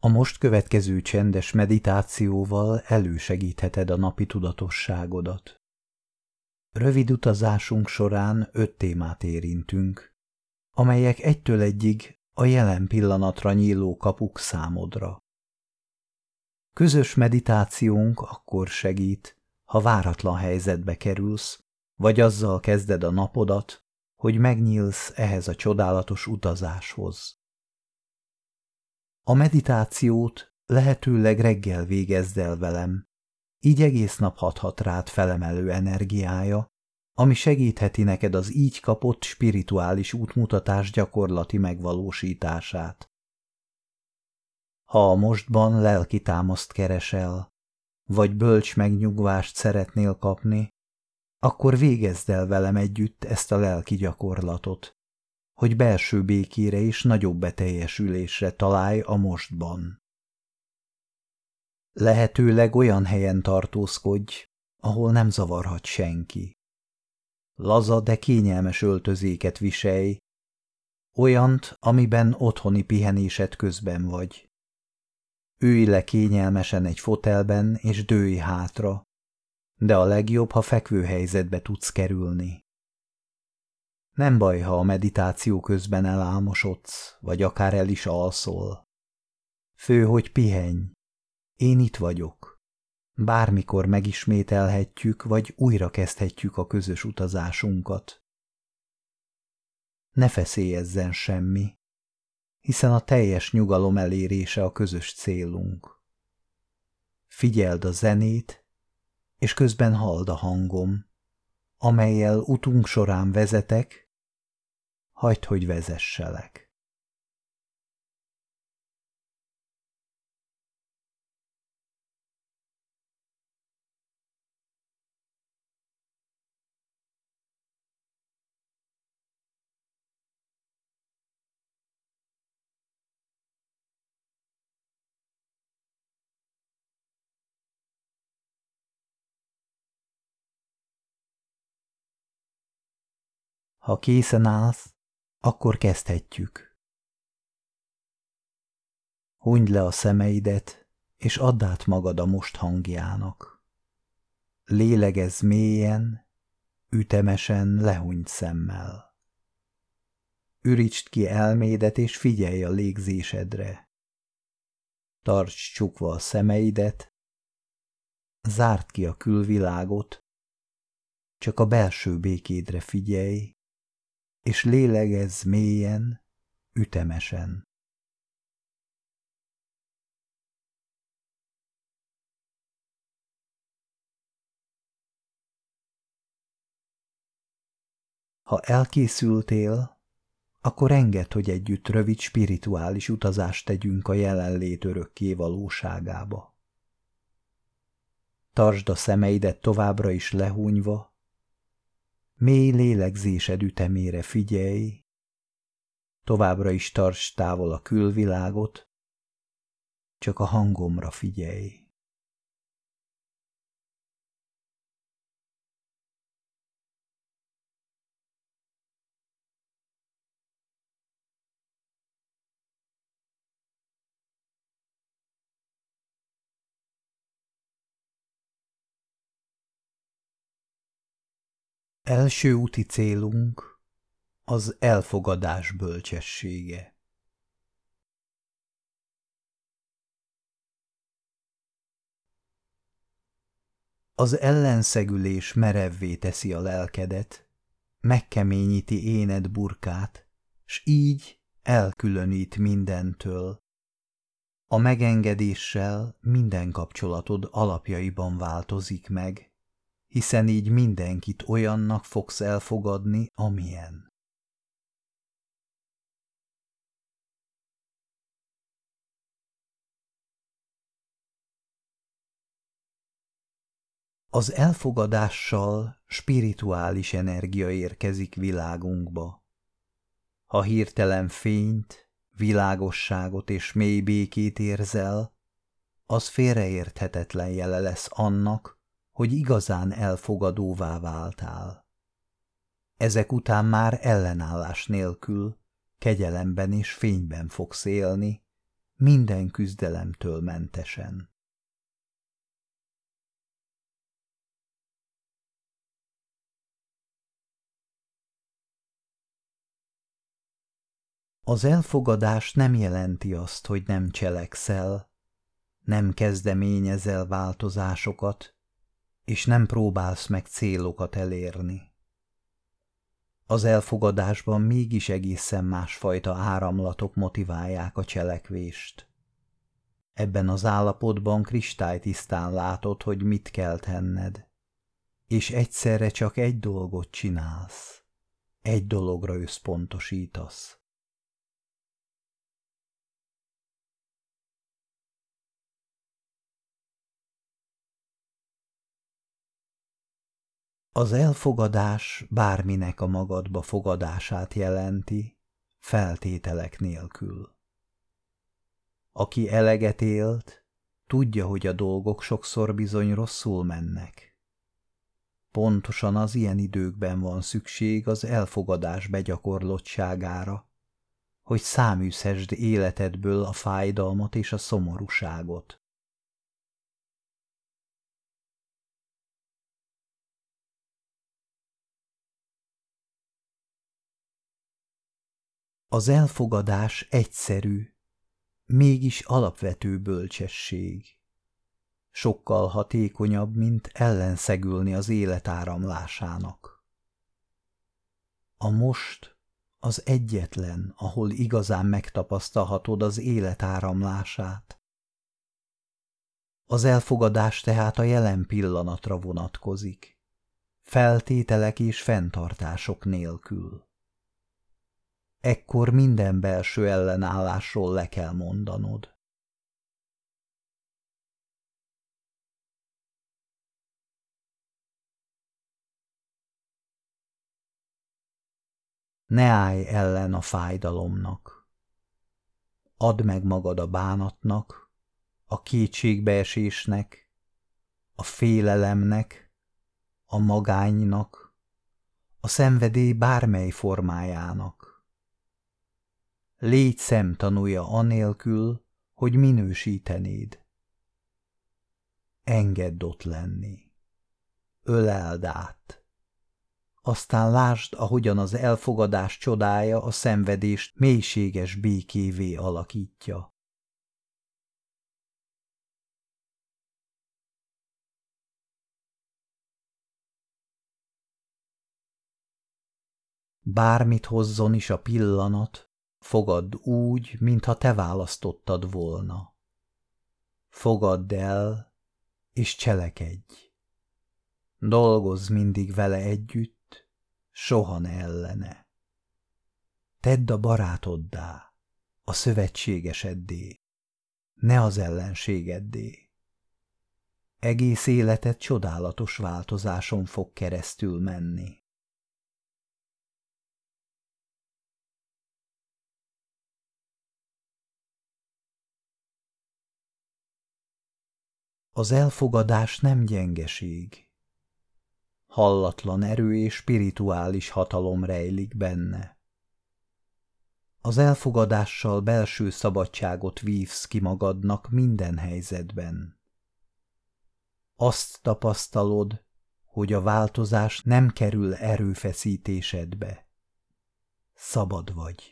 A most következő csendes meditációval elősegítheted a napi tudatosságodat. Rövid utazásunk során 5 témát érintünk, amelyek 1-től 1-ig a jelen pillanatra nyíló kapuk számodra. Közös meditációnk akkor segít, ha váratlan helyzetbe kerülsz, vagy azzal kezded a napodat, hogy megnyílsz ehhez a csodálatos utazáshoz. A meditációt lehetőleg reggel végezd el velem, így egész nap hathat rád felemelő energiája, ami segítheti neked az így kapott spirituális útmutatás gyakorlati megvalósítását. Ha a mostban lelki támaszt keresel, vagy bölcs megnyugvást szeretnél kapni, akkor végezd el velem együtt ezt a lelki gyakorlatot, hogy belső békére és nagyobb beteljesülésre találj a mostban. Lehetőleg olyan helyen tartózkodj, ahol nem zavarhat senki. Laza, de kényelmes öltözéket viselj, olyant, amiben otthoni pihenésed közben vagy. Ülj le kényelmesen egy fotelben és dőlj hátra, de a legjobb, ha fekvő helyzetbe tudsz kerülni. Nem baj, ha a meditáció közben elálmosodsz, vagy akár el is alszol. Fő, hogy pihenj. Én itt vagyok. Bármikor megismételhetjük, vagy újra kezdhetjük a közös utazásunkat. Ne feszélyezzen semmi, hiszen a teljes nyugalom elérése a közös célunk. Figyeld a zenét, és közben halld a hangom, amellyel utunk során vezetek, hagyd, hogy vezesselek. Ha készen állsz, akkor kezdhetjük. Hunyd le a szemeidet, és add át magad a most hangjának. Lélegezz mélyen, ütemesen lehunyd szemmel. Ürítsd ki elmédet, és figyelj a légzésedre. Tartsd csukva a szemeidet, zárd ki a külvilágot, csak a belső békédre figyelj, és lélegezz mélyen, ütemesen. Ha elkészültél, akkor engedd, hogy együtt rövid spirituális utazást tegyünk a jelenlét örökké valóságába. Tartsd a szemeidet továbbra is lehúnyva, mély lélegzésed ütemére figyelj, továbbra is tartsd távol a külvilágot, csak a hangomra figyelj. Első úti célunk az elfogadás bölcsessége. Az ellenszegülés merevvé teszi a lelkedet, megkeményíti éned burkát, s így elkülönít mindentől. A megengedéssel minden kapcsolatod alapjaiban változik meg, hiszen így mindenkit olyannak fogsz elfogadni, amilyen. Az elfogadással spirituális energia érkezik világunkba. Ha hirtelen fényt, világosságot és mély békét érzel, az félreérthetetlen jele lesz annak, hogy igazán elfogadóvá váltál. Ezek után már ellenállás nélkül, kegyelemben és fényben fogsz élni, minden küzdelemtől mentesen. Az elfogadás nem jelenti azt, hogy nem cselekszel, nem kezdeményezel változásokat, és nem próbálsz meg célokat elérni. Az elfogadásban mégis egészen másfajta áramlatok motiválják a cselekvést. Ebben az állapotban kristálytisztán látod, hogy mit kell tenned, és egyszerre csak egy dolgot csinálsz, egy dologra összpontosítasz. Az elfogadás bárminek a magadba fogadását jelenti, feltételek nélkül. Aki eleget élt, tudja, hogy a dolgok sokszor bizony rosszul mennek. Pontosan az ilyen időkben van szükség az elfogadás begyakorlottságára, hogy száműzhesd életedből a fájdalmat és a szomorúságot. Az elfogadás egyszerű, mégis alapvető bölcsesség. Sokkal hatékonyabb, mint ellenszegülni az élet áramlásának. A most az egyetlen, ahol igazán megtapasztalhatod az élet áramlását. Az elfogadás tehát a jelen pillanatra vonatkozik, feltételek és fenntartások nélkül. Ekkor minden belső ellenállásról le kell mondanod. Ne állj ellen a fájdalomnak. Add meg magad a bánatnak, a kétségbeesésnek, a félelemnek, a magánynak, a szenvedély bármely formájának. Légy szemtanúja anélkül, hogy minősítenéd. Engedd ott lenni. Öleld át. Aztán lásd, ahogyan az elfogadás csodája a szenvedést mélységes békévé alakítja. Bármit hozzon is a pillanat, fogadd úgy, mintha te választottad volna. Fogadd el, és cselekedj. Dolgozz mindig vele együtt, soha ne ellene. Tedd a barátoddá, a szövetségeseddé, ne az ellenségeddé. Egész életed csodálatos változáson fog keresztül menni. Az elfogadás nem gyengeség. Hallatlan erő és spirituális hatalom rejlik benne. Az elfogadással belső szabadságot vívsz ki magadnak minden helyzetben. Azt tapasztalod, hogy a változás nem kerül erőfeszítésedbe. Szabad vagy.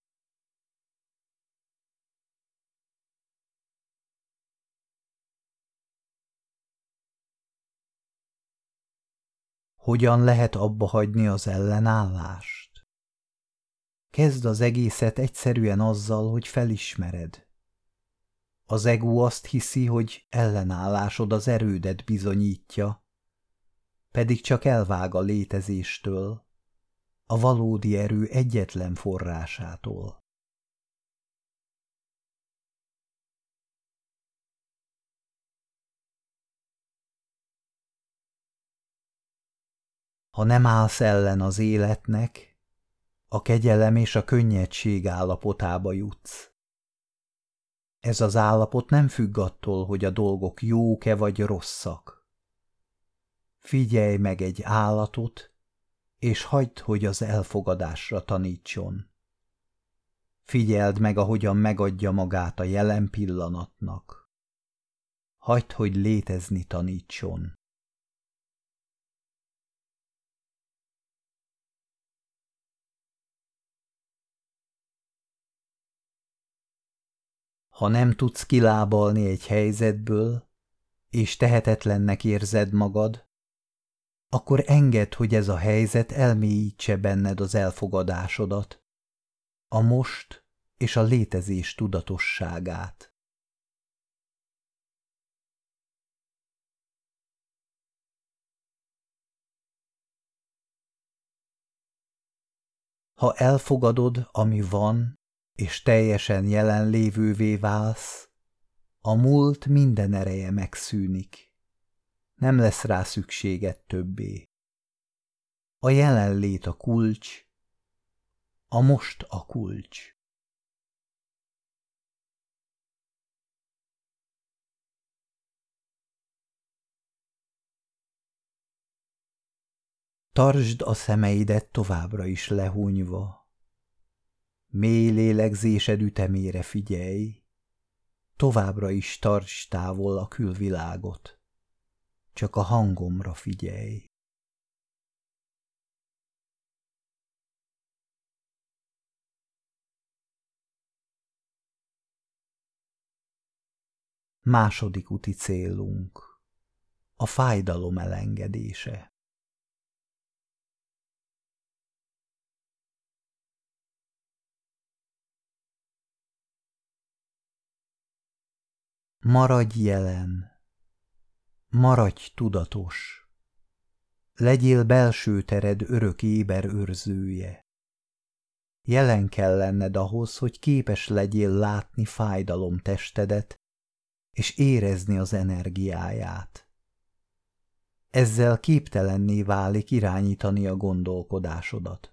Hogyan lehet abba hagyni az ellenállást? Kezd az egészet egyszerűen azzal, hogy felismered. Az ego azt hiszi, hogy ellenállásod az erődet bizonyítja, pedig csak elvág a létezéstől, a valódi erő egyetlen forrásától. Ha nem állsz ellen az életnek, a kegyelem és a könnyedség állapotába jutsz. Ez az állapot nem függ attól, hogy a dolgok jók-e vagy rosszak. Figyelj meg egy állatot, és hagyd, hogy az elfogadásra tanítson. Figyeld meg, ahogyan megadja magát a jelen pillanatnak. Hagyd, hogy létezni tanítson. Ha nem tudsz kilábalni egy helyzetből, és tehetetlennek érzed magad, akkor engedd, hogy ez a helyzet elmélyítse benned az elfogadásodat, a most és a létezés tudatosságát. Ha elfogadod, ami van, és teljesen jelenlévővé válsz, a múlt minden ereje megszűnik. Nem lesz rá szükséged többé. A jelenlét a kulcs, a most a kulcs. Tartsd a szemeidet továbbra is lehunyva. Mély lélegzésed ütemére figyelj, továbbra is tartsd távol a külvilágot. Csak a hangomra figyelj. Második úti célunk a fájdalom elengedése. Maradj jelen, maradj tudatos, legyél belső tered örök éber őrzője. Jelen kell lenned ahhoz, hogy képes legyél látni fájdalom testedet, és érezni az energiáját. Ezzel képtelenné válik irányítani a gondolkodásodat.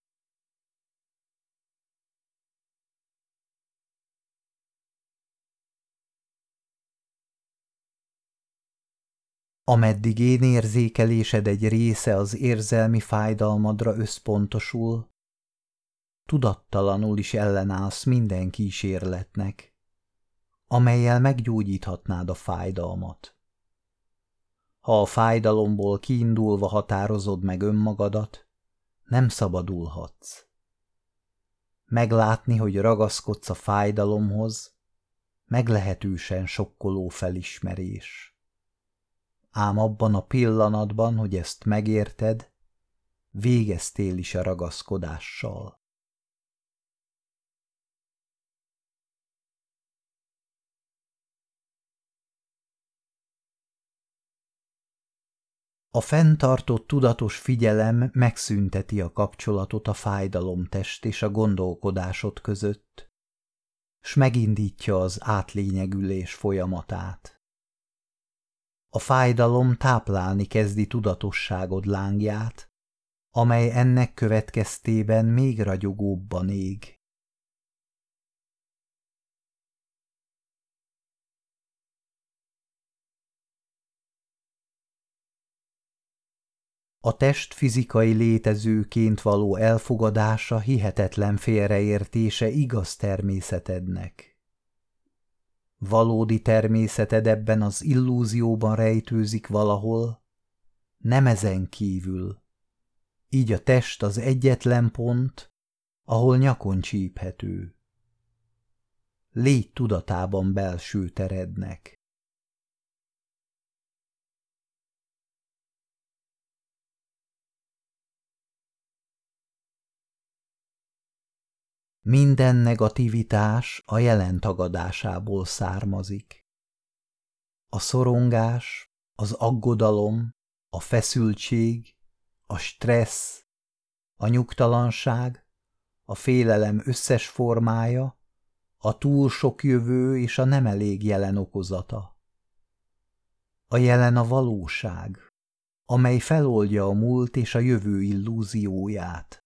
Ameddig érzékelésed egy része az érzelmi fájdalmadra összpontosul, tudattalanul is ellenállsz minden kísérletnek, amellyel meggyógyíthatnád a fájdalmat. Ha a fájdalomból kiindulva határozod meg önmagadat, nem szabadulhatsz. Meglátni, hogy ragaszkodsz a fájdalomhoz, meglehetősen sokkoló felismerés. Ám abban a pillanatban, hogy ezt megérted, végeztél is a ragaszkodással. A fenntartott tudatos figyelem megszünteti a kapcsolatot a fájdalomtest és a gondolkodásod között, s megindítja az átlényegülés folyamatát. A fájdalom táplálni kezdi tudatosságod lángját, amely ennek következtében még ragyogóbban ég. A test fizikai létezőként való elfogadása hihetetlen félreértése igaz természetednek. Valódi természeted ebben az illúzióban rejtőzik valahol, nem ezen kívül. Így a test az egyetlen pont, ahol nyakon csíphető. Légy tudatában belső terednek. Minden negativitás a jelen tagadásából származik. A szorongás, az aggodalom, a feszültség, a stressz, a nyugtalanság, a félelem összes formája, a túl sok jövő és a nem elég jelen okozata. A jelen a valóság, amely feloldja a múlt és a jövő illúzióját.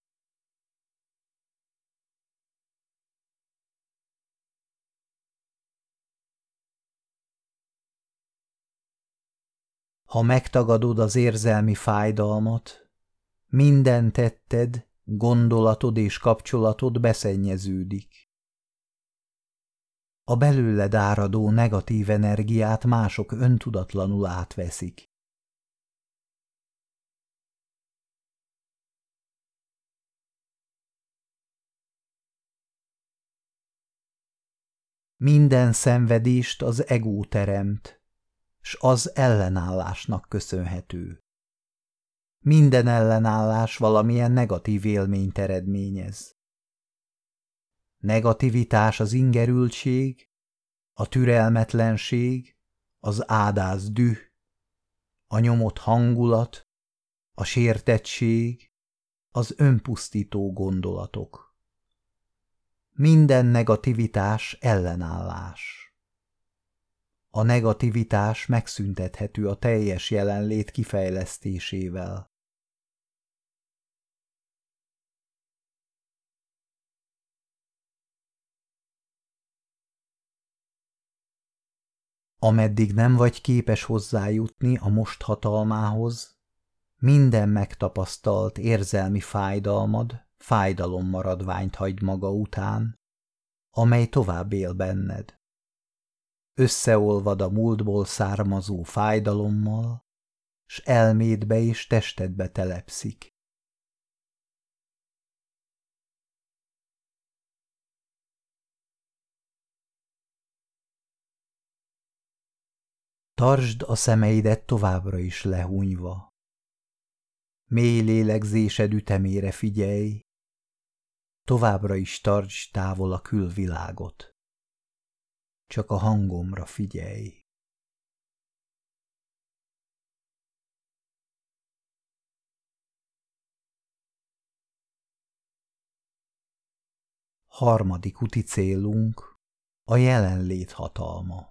Ha megtagadod az érzelmi fájdalmat, minden tetted, gondolatod és kapcsolatod beszennyeződik. A belőled áradó negatív energiát mások öntudatlanul átveszik. Minden szenvedést az ego teremt, s az ellenállásnak köszönhető. Minden ellenállás valamilyen negatív élményt eredményez. Negativitás az ingerültség, a türelmetlenség, az ádáz düh, a nyomott hangulat, a sértettség, az önpusztító gondolatok. Minden negativitás ellenállás. A negativitás megszüntethető a teljes jelenlét kifejlesztésével. Ameddig nem vagy képes hozzájutni a most hatalmához, minden megtapasztalt érzelmi fájdalmad fájdalommaradványt hagy maga után, amely tovább él benned. Összeolvad a múltból származó fájdalommal, s elmédbe és testedbe telepszik. Tartsd a szemeidet továbbra is lehúnyva. Mély lélegzésed ütemére figyelj, továbbra is tartsd távol a külvilágot. Csak a hangomra figyelj. Harmadik úti célunk a jelenlét hatalma.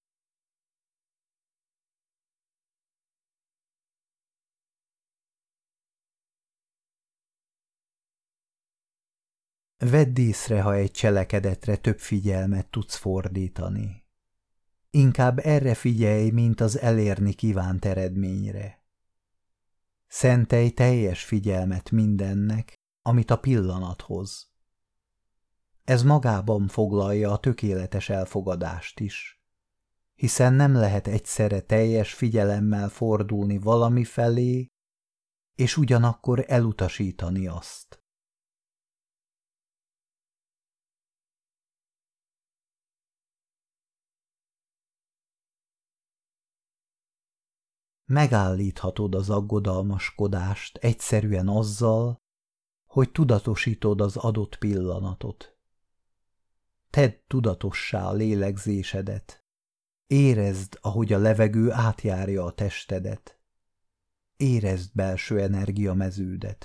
Vedd észre, ha egy cselekedetre több figyelmet tudsz fordítani. Inkább erre figyelj, mint az elérni kívánt eredményre. Szentelj teljes figyelmet mindennek, amit a pillanat hoz. Ez magában foglalja a tökéletes elfogadást is, hiszen nem lehet egyszerre teljes figyelemmel fordulni valami felé, és ugyanakkor elutasítani azt. Megállíthatod az aggodalmaskodást egyszerűen azzal, hogy tudatosítod az adott pillanatot. Tedd tudatossá a lélegzésedet. Érezd, ahogy a levegő átjárja a testedet. Érezd belső energiameződet.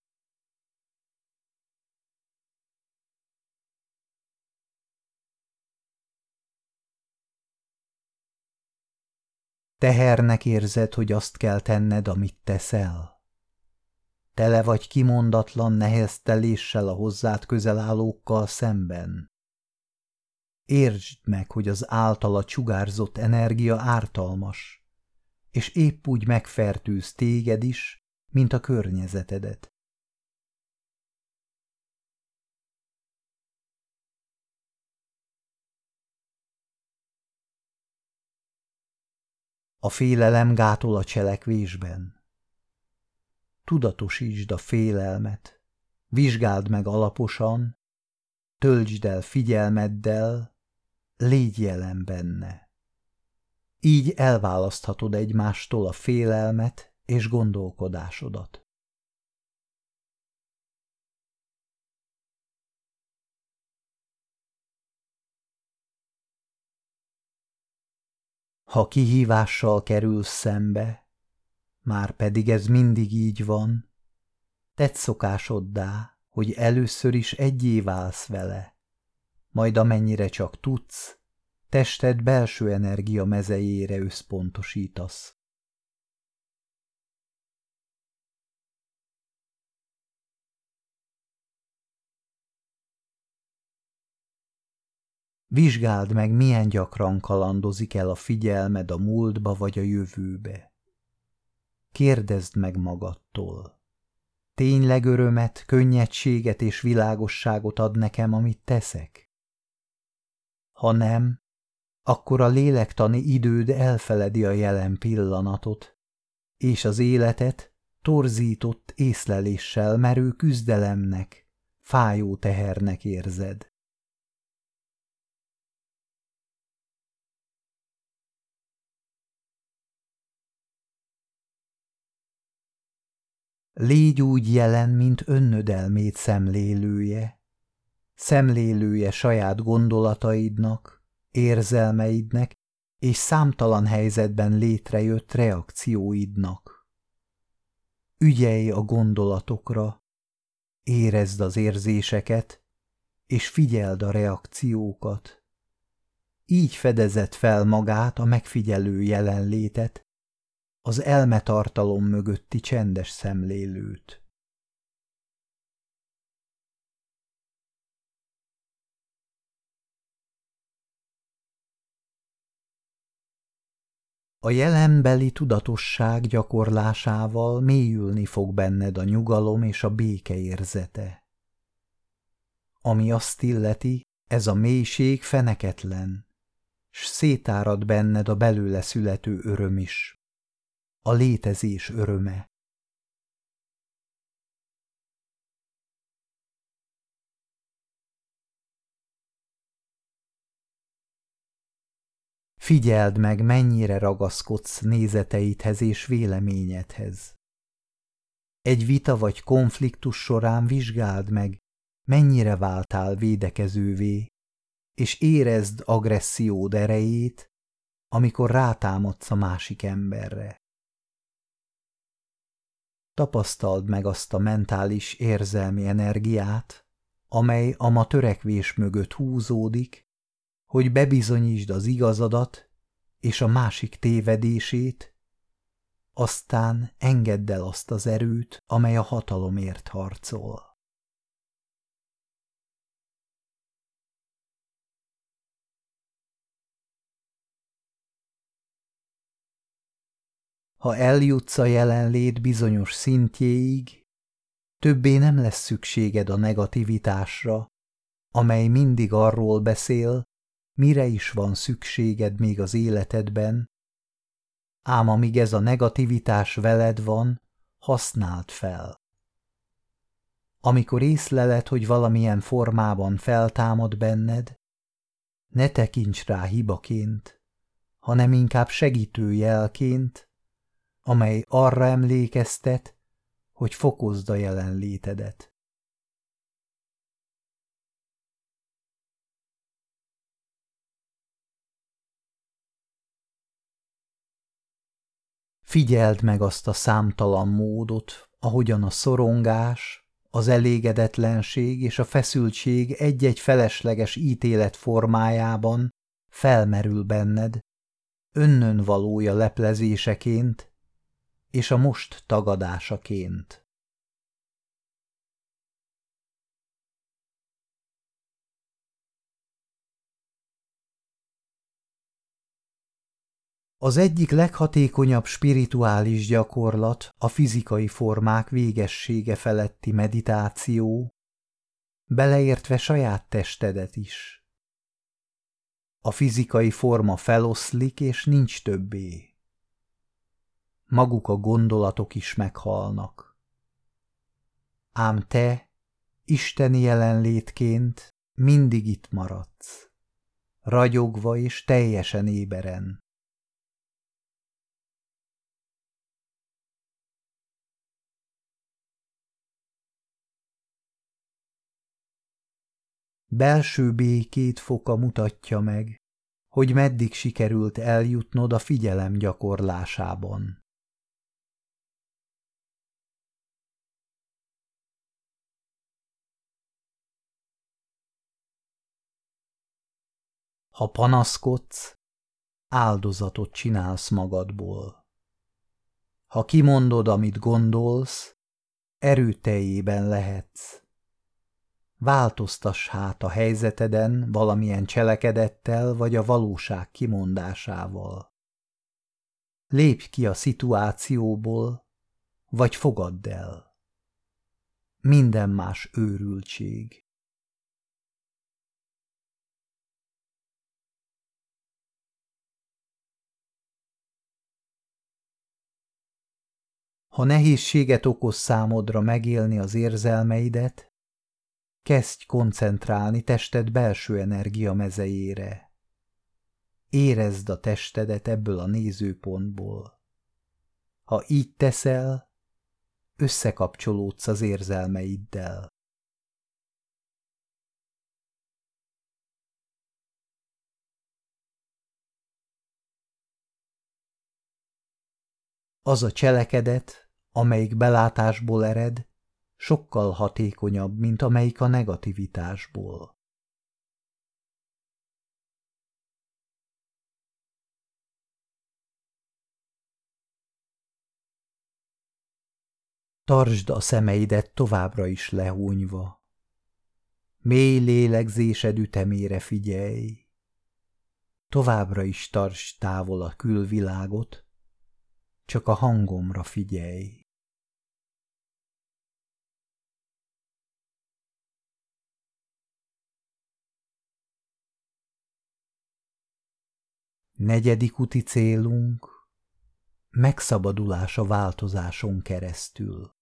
Tehernek érzed, hogy azt kell tenned, amit teszel? Tele vagy kimondatlan nehezteléssel a hozzád közel állókkal szemben? Értsd meg, hogy az általa sugárzott energia ártalmas, és épp úgy megfertőz téged is, mint a környezetedet. A félelem gátol a cselekvésben. Tudatosítsd a félelmet, vizsgáld meg alaposan, töltsd el figyelmeddel, légy jelen benne. Így elválaszthatod egymástól a félelmet és gondolkodásodat. Ha kihívással kerülsz szembe, már pedig ez mindig így van, tedd szokásoddá, hogy először is egyé válsz vele, majd amennyire csak tudsz, tested belső energia mezejére összpontosítasz. Vizsgáld meg, milyen gyakran kalandozik el a figyelmed a múltba vagy a jövőbe. Kérdezd meg magadtól. Tényleg örömet, könnyedséget és világosságot ad nekem, amit teszek? Ha nem, akkor a lélektani időd elfeledi a jelen pillanatot, és az életet torzított észleléssel merő küzdelemnek, fájó tehernek érzed. Légy úgy jelen, mint önnödelmét szemlélője saját gondolataidnak, érzelmeidnek és számtalan helyzetben létrejött reakcióidnak. Ügyelj a gondolatokra, érezd az érzéseket, és figyeld a reakciókat. Így fedezed fel magát a megfigyelő jelenlétet, az elmetartalom mögötti csendes szemlélőt. A jelenbeli tudatosság gyakorlásával mélyülni fog benned a nyugalom és a béke érzete. Ami azt illeti, ez a mélység feneketlen, s szétárad benned a belőle születő öröm is, a létezés öröme. Figyeld meg, mennyire ragaszkodsz nézeteidhez és véleményedhez. Egy vita vagy konfliktus során vizsgáld meg, mennyire váltál védekezővé, és érezd agressziód erejét, amikor rátámadsz a másik emberre. Tapasztald meg azt a mentális érzelmi energiát, amely a ma törekvés mögött húzódik, hogy bebizonyítsd az igazadat és a másik tévedését, aztán engedd el azt az erőt, amely a hatalomért harcol. Ha eljutsz a jelenlét bizonyos szintjéig, többé nem lesz szükséged a negativitásra, amely mindig arról beszél, mire is van szükséged még az életedben, ám amíg ez a negativitás veled van, használd fel. Amikor észleled, hogy valamilyen formában feltámad benned, ne tekints rá hibaként, hanem inkább segítő jelként, amely arra emlékeztet, hogy fokozd a jelenlétedet. Figyeld meg azt a számtalan módot, ahogyan a szorongás, az elégedetlenség és a feszültség egy-egy felesleges ítélet formájában felmerül benned, önnön valója leplezéseként és a most tagadásaként. Az egyik leghatékonyabb spirituális gyakorlat a fizikai formák végessége feletti meditáció, beleértve saját testedet is. A fizikai forma feloszlik és nincs többé. Maguk a gondolatok is meghalnak. Ám te, isteni jelenlétként mindig itt maradsz, ragyogva és teljesen éberen. Belső békét foka mutatja meg, hogy meddig sikerült eljutnod a figyelem gyakorlásában. Ha panaszkodsz, áldozatot csinálsz magadból. Ha kimondod, amit gondolsz, erőteljében lehetsz. Változtass hát a helyzeteden valamilyen cselekedettel vagy a valóság kimondásával. Lépj ki a szituációból, vagy fogadd el. Minden más őrültség. Ha nehézséget okoz számodra megélni az érzelmeidet, kezdj koncentrálni tested belső energia mezejére. Érezd a testedet ebből a nézőpontból. Ha így teszel, összekapcsolódsz az érzelmeiddel. Az a cselekedet, amelyik belátásból ered, sokkal hatékonyabb, mint amelyik a negativitásból. Tartsd a szemeidet továbbra is lehúnyva. Mély lélegzésed ütemére figyelj. Továbbra is tartsd távol a külvilágot, csak a hangomra figyelj. Negyedik úti célunk megszabadulás a változáson keresztül.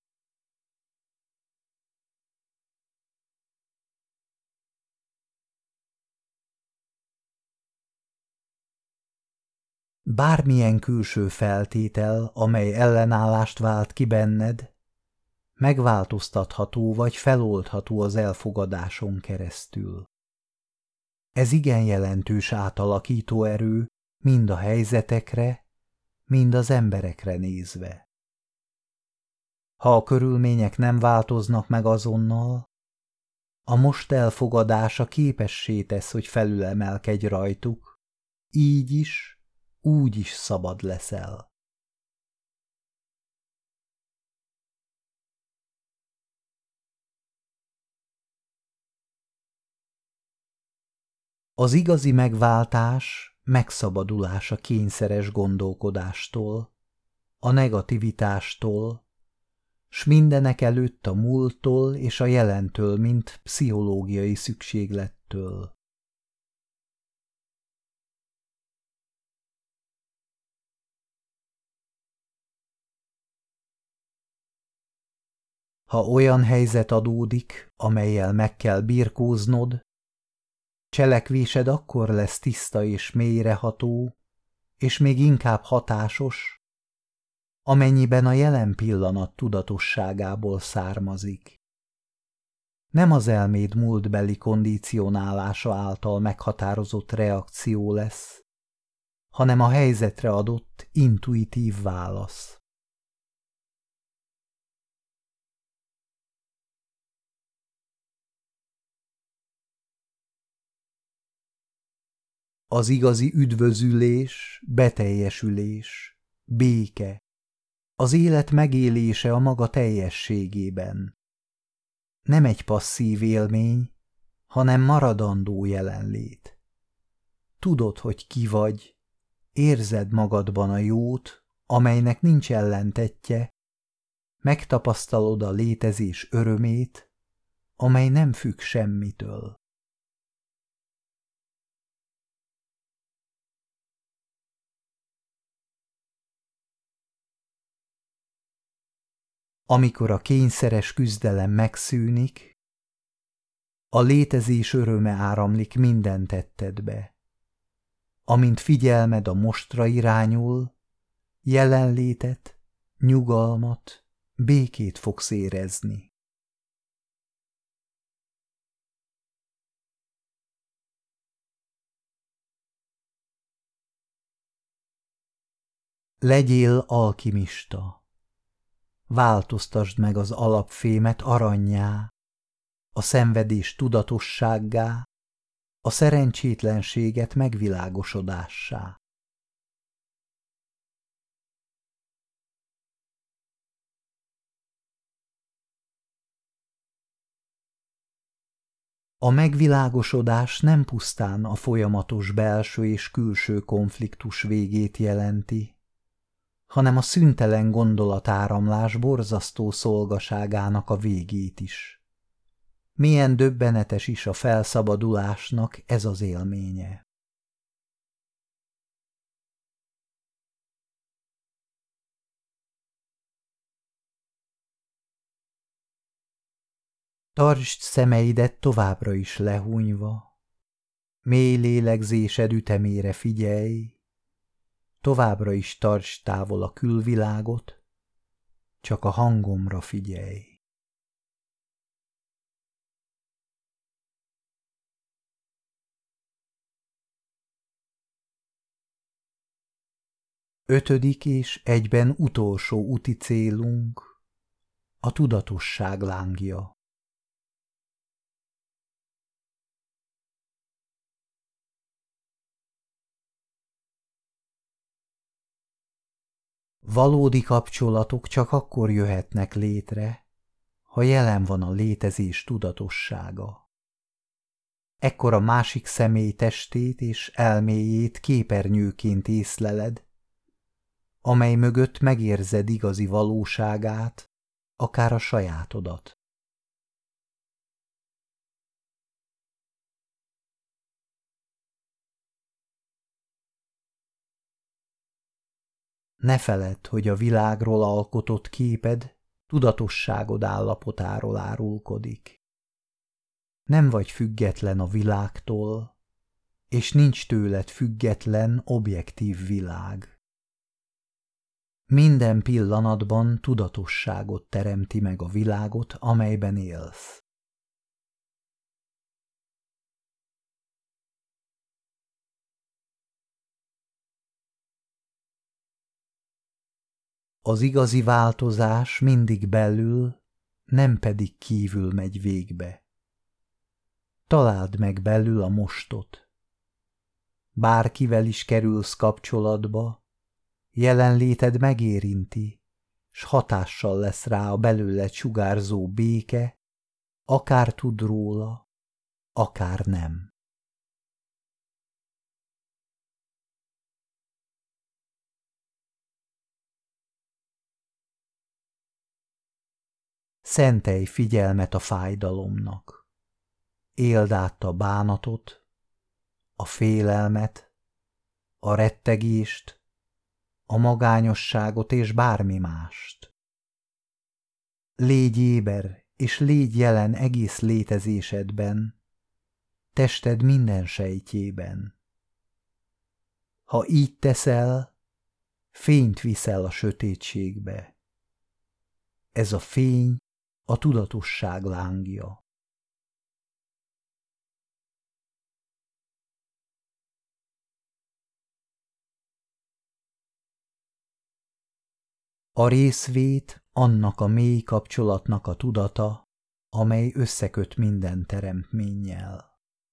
Bármilyen külső feltétel, amely ellenállást vált ki benned, megváltoztatható vagy feloldható az elfogadáson keresztül. Ez igen jelentős átalakító erő mind a helyzetekre, mind az emberekre nézve. Ha a körülmények nem változnak meg azonnal, a most elfogadása képessé tesz, hogy felülemelkedj rajtuk, így is, úgy is szabad leszel. Az igazi megváltás megszabadulás a kényszeres gondolkodástól, a negativitástól, s mindenek előtt a múlttól és a jelentől, mint pszichológiai szükséglettől. Ha olyan helyzet adódik, amellyel meg kell birkóznod, cselekvésed akkor lesz tiszta és mélyreható, és még inkább hatásos, amennyiben a jelen pillanat tudatosságából származik. Nem az elméd múltbeli kondicionálása által meghatározott reakció lesz, hanem a helyzetre adott intuitív válasz. Az igazi üdvözülés, beteljesülés, béke, az élet megélése a maga teljességében. Nem egy passzív élmény, hanem maradandó jelenlét. Tudod, hogy ki vagy, érzed magadban a jót, amelynek nincs ellentettje, megtapasztalod a létezés örömét, amely nem függ semmitől. Amikor a kényszeres küzdelem megszűnik, a létezés öröme áramlik minden tettedbe. Amint figyelmed a mostra irányul, jelenlétet, nyugalmat, békét fogsz érezni. Legyél alkimista. Változtasd meg az alapfémet arannyá, a szenvedés tudatossággá, a szerencsétlenséget megvilágosodássá. A megvilágosodás nem pusztán a folyamatos belső és külső konfliktus végét jelenti, hanem a szüntelen gondolatáramlás borzasztó szolgaságának a végét is. Milyen döbbenetes is a felszabadulásnak ez az élménye. Tartsd szemeidet továbbra is lehúnyva, mély lélegzésed ütemére figyelj, továbbra is tartsd távol a külvilágot, csak a hangomra figyelj. Ötödik és egyben utolsó úti célunk a tudatosság lángja. Valódi kapcsolatok csak akkor jöhetnek létre, ha jelen van a létezés tudatossága. Ekkor a másik személy testét és elméjét képernyőként észleled, amely mögött megérzed igazi valóságát, akár a sajátodat. Ne feledd, hogy a világról alkotott képed tudatosságod állapotáról árulkodik. Nem vagy független a világtól, és nincs tőled független, objektív világ. Minden pillanatban tudatosságot teremti meg a világot, amelyben élsz. Az igazi változás mindig belül, nem pedig kívül megy végbe. Találd meg belül a mostot. Bárkivel is kerülsz kapcsolatba, jelenléted megérinti, s hatással lesz rá a belőled sugárzó béke, akár tud róla, akár nem. Szentelj figyelmet a fájdalomnak. Éld át a bánatot, a félelmet, a rettegést, a magányosságot és bármi mást. Légy éber, és légy jelen egész létezésedben, tested minden sejtjében. Ha így teszel, fényt viszel a sötétségbe. Ez a fény a tudatosság lángja. A részvét annak a mély kapcsolatnak a tudata, amely összeköt minden teremtménnyel.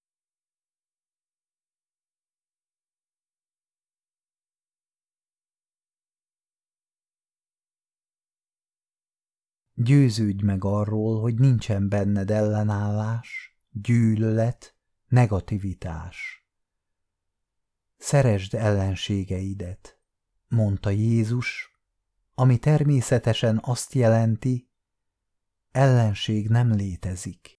Győződj meg arról, hogy nincsen benned ellenállás, gyűlölet, negativitás. Szeresd ellenségeidet, mondta Jézus, ami természetesen azt jelenti, ellenség nem létezik.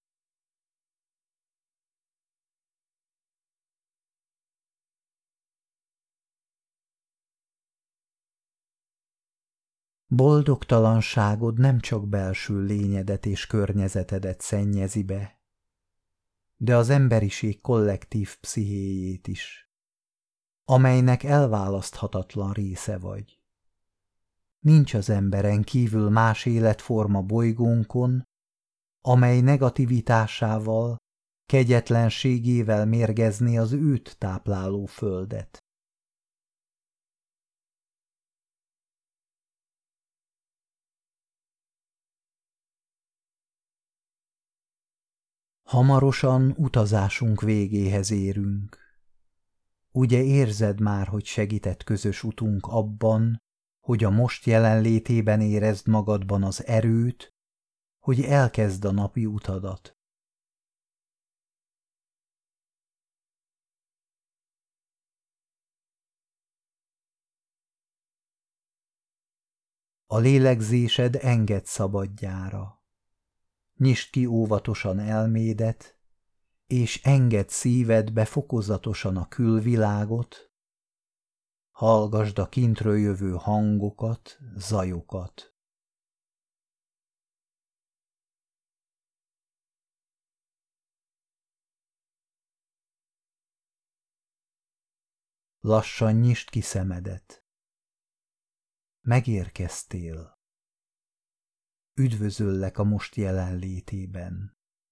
Boldogtalanságod nem csak belső lényedet és környezetedet szennyezi be, de az emberiség kollektív pszichéjét is, amelynek elválaszthatatlan része vagy. Nincs az emberen kívül más életforma bolygónkon, amely negativitásával, kegyetlenségével mérgezné az őt tápláló földet. Hamarosan utazásunk végéhez érünk. Ugye érzed már, hogy segített közös utunk abban, hogy a most jelenlétében érezd magadban az erőt, hogy elkezd a napi utadat. A lélegzésed enged szabadjára. Nyisd ki óvatosan elmédet, és engedd szívedbe fokozatosan a külvilágot, hallgasd a kintről jövő hangokat, zajokat. Lassan nyisd ki szemedet. Megérkeztél. Üdvözöllek a most jelenlétében.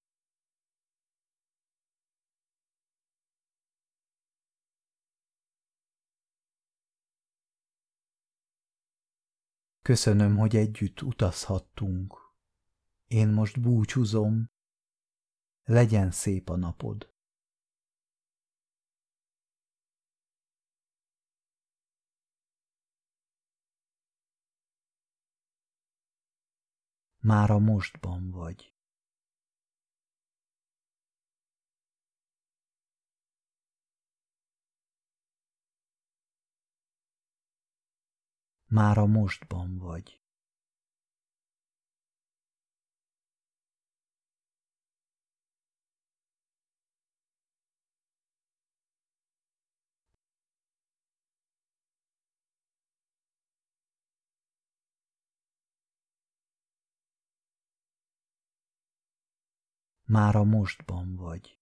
Köszönöm, hogy együtt utazhattunk. Én most búcsúzom. Legyen szép a napod. Már a mostban vagy. Már a mostban vagy. Már a mostban vagy.